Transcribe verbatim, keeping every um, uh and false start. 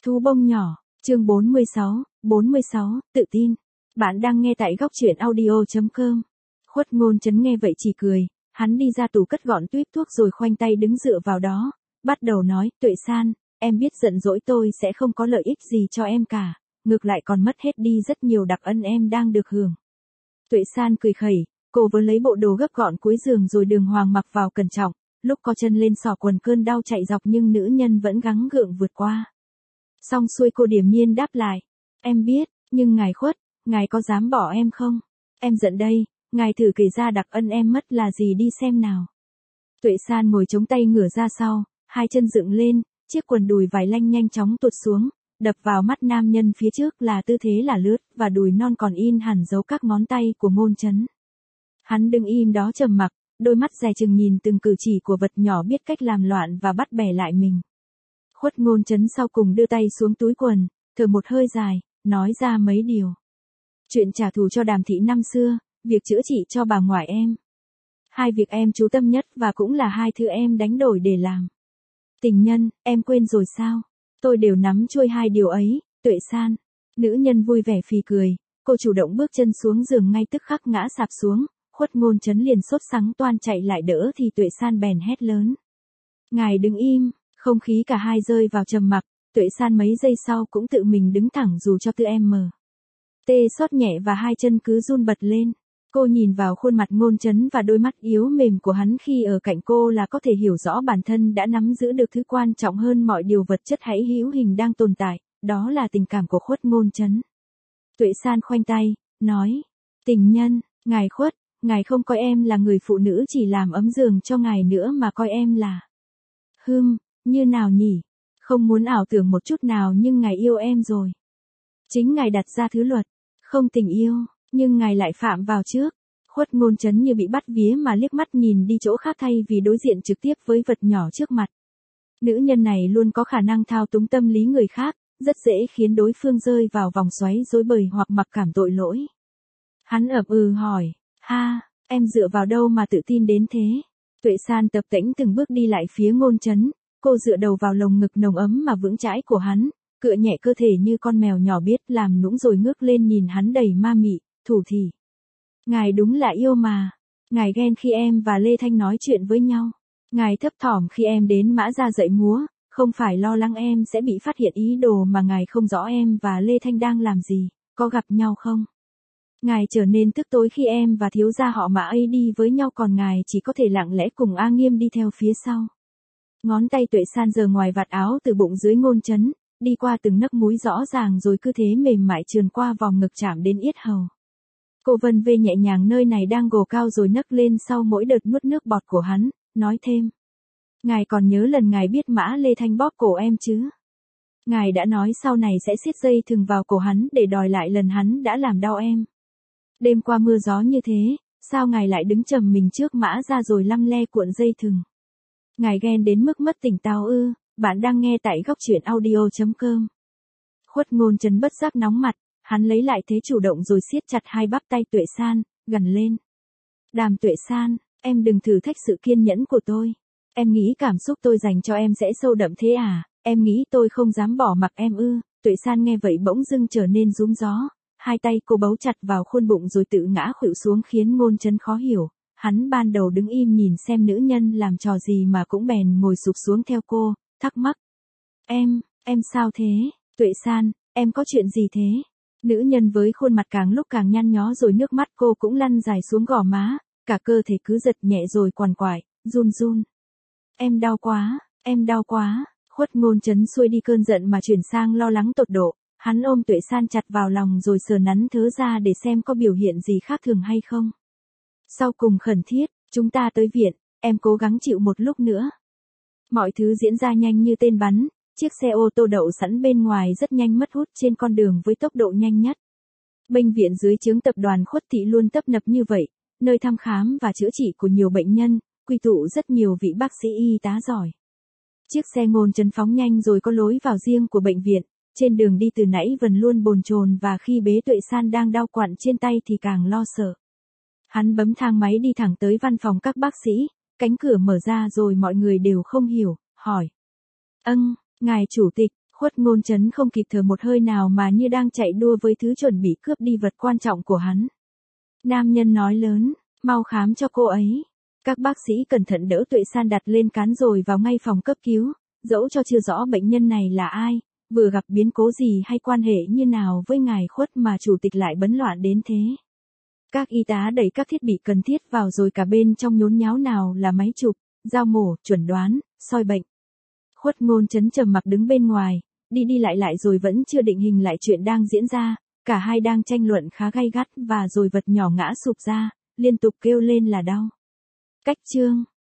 Thú bông nhỏ, chương bốn mươi sáu, bốn mươi sáu, tự tin. Bạn đang nghe tại góc truyện audio chấm com. Khuất Ngôn Chấn nghe vậy chỉ cười, hắn đi ra tủ cất gọn tuýp thuốc rồi khoanh tay đứng dựa vào đó, bắt đầu nói, Tuệ San, em biết giận dỗi tôi sẽ không có lợi ích gì cho em cả, ngược lại còn mất hết đi rất nhiều đặc ân em đang được hưởng. Tuệ San cười khẩy, cô vừa lấy bộ đồ gấp gọn cuối giường rồi đường hoàng mặc vào cẩn trọng, lúc co chân lên xỏ quần cơn đau chạy dọc nhưng nữ nhân vẫn gắng gượng vượt qua. Xong xuôi cô điềm nhiên đáp lại, em biết, nhưng ngài Khuất, ngài có dám bỏ em không? Em giận đây, ngài thử kể ra đặc ân em mất là gì đi xem nào. Tuệ San ngồi chống tay ngửa ra sau, hai chân dựng lên, chiếc quần đùi vải lanh nhanh chóng tuột xuống, đập vào mắt nam nhân phía trước là tư thế là lướt và đùi non còn in hẳn dấu các ngón tay của Ngôn Chấn. Hắn đứng im đó trầm mặc, đôi mắt dè chừng nhìn từng cử chỉ của vật nhỏ biết cách làm loạn và bắt bẻ lại mình. Khuất Ngôn Chấn sau cùng đưa tay xuống túi quần, thở một hơi dài, nói ra mấy điều. Chuyện trả thù cho Đàm Thị năm xưa, việc chữa trị cho bà ngoại em. Hai việc em chú tâm nhất và cũng là hai thứ em đánh đổi để làm. Tình nhân, em quên rồi sao? Tôi đều nắm chuôi hai điều ấy, Tuệ San. Nữ nhân vui vẻ phì cười, cô chủ động bước chân xuống giường ngay tức khắc ngã sạp xuống, Khuất Ngôn Chấn liền sốt sắng toan chạy lại đỡ thì Tuệ San bèn hét lớn. Ngài đứng im, không khí cả hai rơi vào trầm mặc, Tuệ San mấy giây sau cũng tự mình đứng thẳng dù cho tư em mờ. Tê xót nhẹ và hai chân cứ run bật lên. Cô nhìn vào khuôn mặt Ngôn Chấn và đôi mắt yếu mềm của hắn khi ở cạnh cô là có thể hiểu rõ bản thân đã nắm giữ được thứ quan trọng hơn mọi điều vật chất hãy hữu hình đang tồn tại, đó là tình cảm của Khuất Ngôn Chấn. Tuệ San khoanh tay, nói, tình nhân, ngài Khuất, ngài không coi em là người phụ nữ chỉ làm ấm giường cho ngài nữa mà coi em là... Hừm, như nào nhỉ? Không muốn ảo tưởng một chút nào nhưng ngài yêu em rồi. Chính ngài đặt ra thứ luật, không tình yêu. Nhưng ngài lại phạm vào trước. Khuất Ngôn Chấn như bị bắt vía mà liếc mắt nhìn đi chỗ khác thay vì đối diện trực tiếp với vật nhỏ trước mặt. Nữ nhân này luôn có khả năng thao túng tâm lý người khác, rất dễ khiến đối phương rơi vào vòng xoáy rối bời hoặc mặc cảm tội lỗi. Hắn ậm ừ hỏi, ha, em dựa vào đâu mà tự tin đến thế? Tuệ San tập tễnh từng bước đi lại phía Ngôn Chấn, cô dựa đầu vào lồng ngực nồng ấm mà vững chãi của hắn, cựa nhẹ cơ thể như con mèo nhỏ biết làm nũng rồi ngước lên nhìn hắn đầy ma mị. Thủ thì. Ngài đúng là yêu mà. Ngài ghen khi em và Lê Thanh nói chuyện với nhau. Ngài thấp thỏm khi em đến Mã Gia dạy múa, không phải lo lắng em sẽ bị phát hiện ý đồ mà ngài không rõ em và Lê Thanh đang làm gì, có gặp nhau không? Ngài trở nên tức tối khi em và thiếu gia họ Mã ấy đi với nhau còn ngài chỉ có thể lặng lẽ cùng A Nghiêm đi theo phía sau. Ngón tay Tuệ San giơ ngoài vạt áo từ bụng dưới Ngôn Chấn, đi qua từng nấc múi rõ ràng rồi cứ thế mềm mại trườn qua vòng ngực chạm đến yết hầu. Cô vân vê nhẹ nhàng nơi này đang gồ cao rồi nấc lên sau mỗi đợt nuốt nước bọt của hắn, nói thêm. Ngài còn nhớ lần ngài biết Mã Lê Thanh bóp cổ em chứ? Ngài đã nói sau này sẽ siết dây thừng vào cổ hắn để đòi lại lần hắn đã làm đau em. Đêm qua mưa gió như thế, sao ngài lại đứng trầm mình trước Mã ra rồi lăm le cuộn dây thừng? Ngài ghen đến mức mất tỉnh táo ư? Bạn đang nghe tại góc truyện audio chấm com. Khuất Ngôn Chấn bất giác nóng mặt. Hắn lấy lại thế chủ động rồi siết chặt hai bắp tay Tuệ San, gần lên. Đàm Tuệ San, em đừng thử thách sự kiên nhẫn của tôi. Em nghĩ cảm xúc tôi dành cho em sẽ sâu đậm thế à? Em nghĩ tôi không dám bỏ mặc em ư? Tuệ San nghe vậy bỗng dưng trở nên rúm gió. Hai tay cô bấu chặt vào khuôn bụng rồi tự ngã khuỵu xuống khiến Ngôn Chấn khó hiểu. Hắn ban đầu đứng im nhìn xem nữ nhân làm trò gì mà cũng bèn ngồi sụp xuống theo cô, thắc mắc. Em, em sao thế? Tuệ San, em có chuyện gì thế? Nữ nhân với khuôn mặt càng lúc càng nhăn nhó rồi nước mắt cô cũng lăn dài xuống gò má, cả cơ thể cứ giật nhẹ rồi quằn quại, run run. Em đau quá, em đau quá. Khuất Ngôn Chấn xuôi đi cơn giận mà chuyển sang lo lắng tột độ, hắn ôm Tuệ San chặt vào lòng rồi sờ nắn thớ ra để xem có biểu hiện gì khác thường hay không. Sau cùng khẩn thiết, chúng ta tới viện, em cố gắng chịu một lúc nữa. Mọi thứ diễn ra nhanh như tên bắn. Chiếc xe ô tô đậu sẵn bên ngoài rất nhanh mất hút trên con đường với tốc độ nhanh nhất. Bệnh viện dưới trướng tập đoàn Khuất Thị luôn tấp nập như vậy, nơi thăm khám và chữa trị của nhiều bệnh nhân, quy tụ rất nhiều vị bác sĩ y tá giỏi. Chiếc xe Ngôn Chấn phóng nhanh rồi có lối vào riêng của bệnh viện, trên đường đi từ nãy Vân luôn bồn chồn và khi bế Tuệ San đang đau quặn trên tay thì càng lo sợ. Hắn bấm thang máy đi thẳng tới văn phòng các bác sĩ, cánh cửa mở ra rồi mọi người đều không hiểu, hỏi. Âng. Ngài chủ tịch, Khuất Ngôn Chấn không kịp thở một hơi nào mà như đang chạy đua với thứ chuẩn bị cướp đi vật quan trọng của hắn. Nam nhân nói lớn, mau khám cho cô ấy. Các bác sĩ cẩn thận đỡ Tuệ San đặt lên cán rồi vào ngay phòng cấp cứu, dẫu cho chưa rõ bệnh nhân này là ai, vừa gặp biến cố gì hay quan hệ như nào với ngài Khuất mà chủ tịch lại bấn loạn đến thế. Các y tá đẩy các thiết bị cần thiết vào rồi cả bên trong nhốn nháo nào là máy chụp, dao mổ, chuẩn đoán, soi bệnh. Khuất Ngôn Chấn trầm mặc đứng bên ngoài, đi đi lại lại rồi vẫn chưa định hình lại chuyện đang diễn ra, cả hai đang tranh luận khá gay gắt và rồi vật nhỏ ngã sụp ra, liên tục kêu lên là đau. Cách chương